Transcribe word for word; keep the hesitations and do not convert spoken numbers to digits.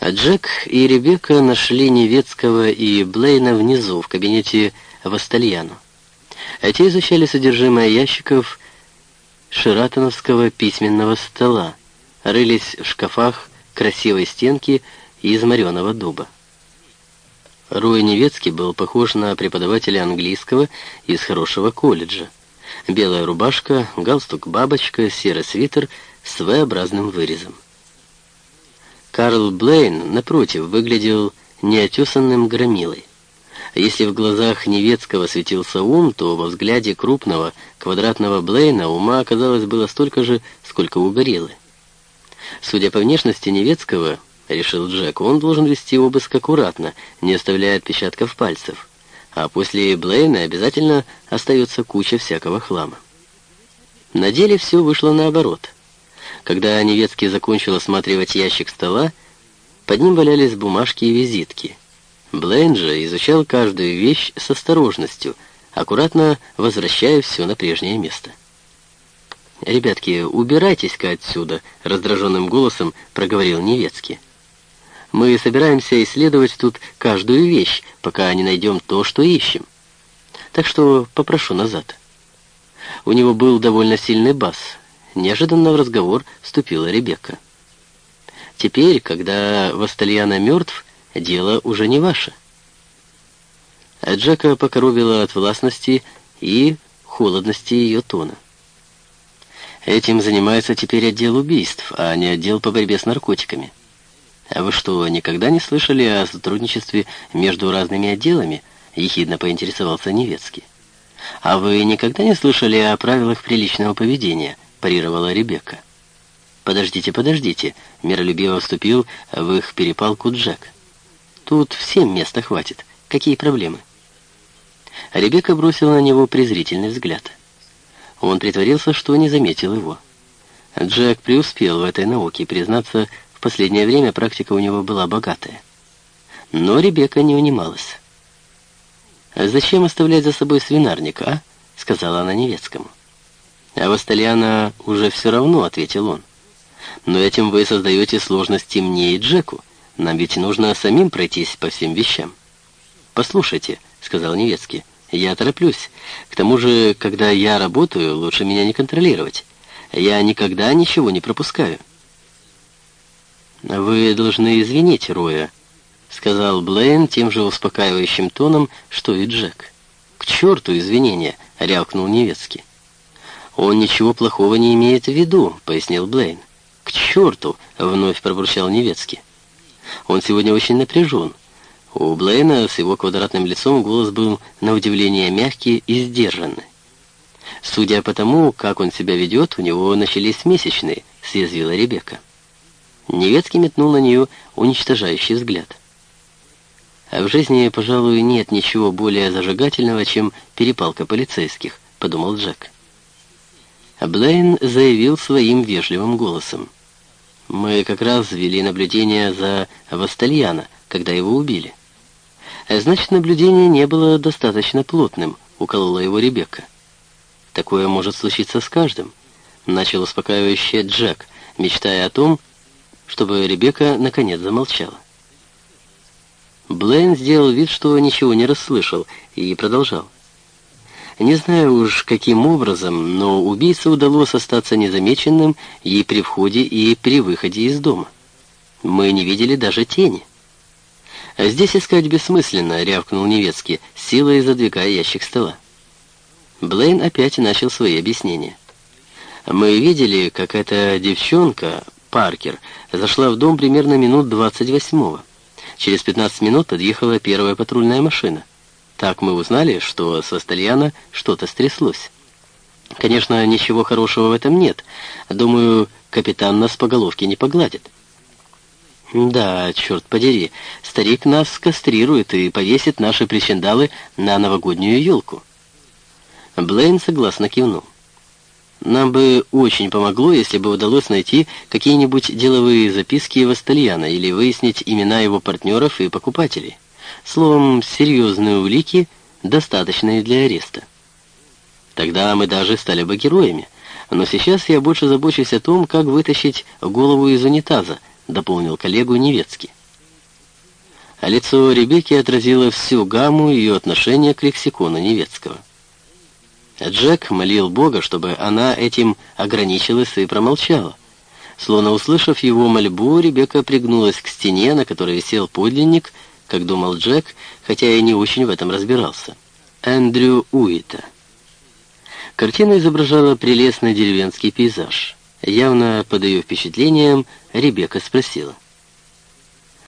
Джек и Ребекка нашли Невецкого и Блейна внизу, в кабинете Вастальяно. Те изучали содержимое ящиков шератоновского письменного стола, рылись в шкафах красивой стенки из мореного дуба. Рой Невецкий был похож на преподавателя английского из хорошего колледжа. Белая рубашка, галстук-бабочка, серый свитер с V-образным вырезом. Карл Блейн, напротив, выглядел неотесанным громилой. Если в глазах Невецкого светился ум, то во взгляде крупного, квадратного Блейна ума, оказалось, было столько же, сколько у гориллы. Судя по внешности Невецкого, решил Джек, он должен вести обыск аккуратно, не оставляя отпечатков пальцев, а после Блейна обязательно остается куча всякого хлама. На деле все вышло наоборот. Когда Невецкий закончил осматривать ящик стола, под ним валялись бумажки и визитки. Блейн же изучал каждую вещь с осторожностью, аккуратно возвращая все на прежнее место. «Ребятки, убирайтесь-ка отсюда», — раздраженным голосом проговорил Невецкий. «Мы собираемся исследовать тут каждую вещь, пока не найдем то, что ищем. Так что попрошу назад». У него был довольно сильный бас. Неожиданно в разговор вступила Ребекка. «Теперь, когда Вастальяно мертв, дело уже не ваше». А Джека покоробило от властности и холодности ее тона. «Этим занимается теперь отдел убийств, а не отдел по борьбе с наркотиками. А вы что, никогда не слышали о сотрудничестве между разными отделами?» — ехидно поинтересовался Невецкий. «А вы никогда не слышали о правилах приличного поведения?» — парировала Ребекка. «Подождите, подождите», — миролюбиво вступил в их перепалку Джек. «Тут всем места хватит. Какие проблемы?» Ребекка бросила на него презрительный взгляд. Он притворился, что не заметил его. Джек преуспел в этой науке, признаться, в последнее время практика у него была богатая. Но Ребекка не унималась. «Зачем оставлять за собой свинарник, а?» — сказала она Невецкому. «А Вастальяно уже все равно», — ответил он. «Но этим вы создаете сложности мне и Джеку. Нам ведь нужно самим пройтись по всем вещам». «Послушайте», — сказал Невецкий, — «я тороплюсь. К тому же, когда я работаю, лучше меня не контролировать. Я никогда ничего не пропускаю». «Вы должны извинить Роя», — сказал Блейн тем же успокаивающим тоном, что и Джек. «К черту извинения», — рявкнул Невецкий. «Он ничего плохого не имеет в виду», — пояснил Блейн. «К черту!» — вновь пробурчал Невецкий. «Он сегодня очень напряжен». У Блейна с его квадратным лицом голос был на удивление мягкий и сдержанный. «Судя по тому, как он себя ведет, у него начались месячные», — съязвила Ребекка. Невецкий метнул на нее уничтожающий взгляд. «А в жизни, пожалуй, нет ничего более зажигательного, чем перепалка полицейских», — подумал Джек. Блейн заявил своим вежливым голосом. «Мы как раз вели наблюдение за Вастальяно, когда его убили». «Значит, наблюдение не было достаточно плотным», — уколола его Ребекка. «Такое может случиться с каждым», — начал успокаивающе Джек, мечтая о том, чтобы Ребекка наконец замолчала. Блейн сделал вид, что ничего не расслышал, и продолжал. «Не знаю уж, каким образом, но убийце удалось остаться незамеченным и при входе, и при выходе из дома. Мы не видели даже тени». «Здесь искать бессмысленно», — рявкнул Невецкий, силой задвигая ящик стола. Блейн опять начал свои объяснения. «Мы видели, как эта девчонка, Паркер, зашла в дом примерно минут двадцать восьмого. Через пятнадцать минут подъехала первая патрульная машина. Так мы узнали, что с Вастальяно что-то стряслось. Конечно, ничего хорошего в этом нет. Думаю, капитан нас по головке не погладит». «Да, черт подери, старик нас кастрирует и повесит наши причиндалы на новогоднюю елку». Блейн согласно кивнул. «Нам бы очень помогло, если бы удалось найти какие-нибудь деловые записки Вастальяно или выяснить имена его партнеров и покупателей. Словом, серьезные улики, достаточные для ареста. Тогда мы даже стали бы героями. Но сейчас я больше забочусь о том, как вытащить голову из унитаза», — дополнил коллегу Невецкий. а лицо Ребекки отразило всю гамму ее отношения к лексикону Невецкого. Джек молил Бога, чтобы она этим ограничилась и промолчала. Словно услышав его мольбу, Ребекка пригнулась к стене, на которой висел подлинник, как думал Джек, хотя и не очень в этом разбирался. Эндрю Уита. Картина изображала прелестный деревенский пейзаж. Явно под ее впечатлением Ребекка спросила: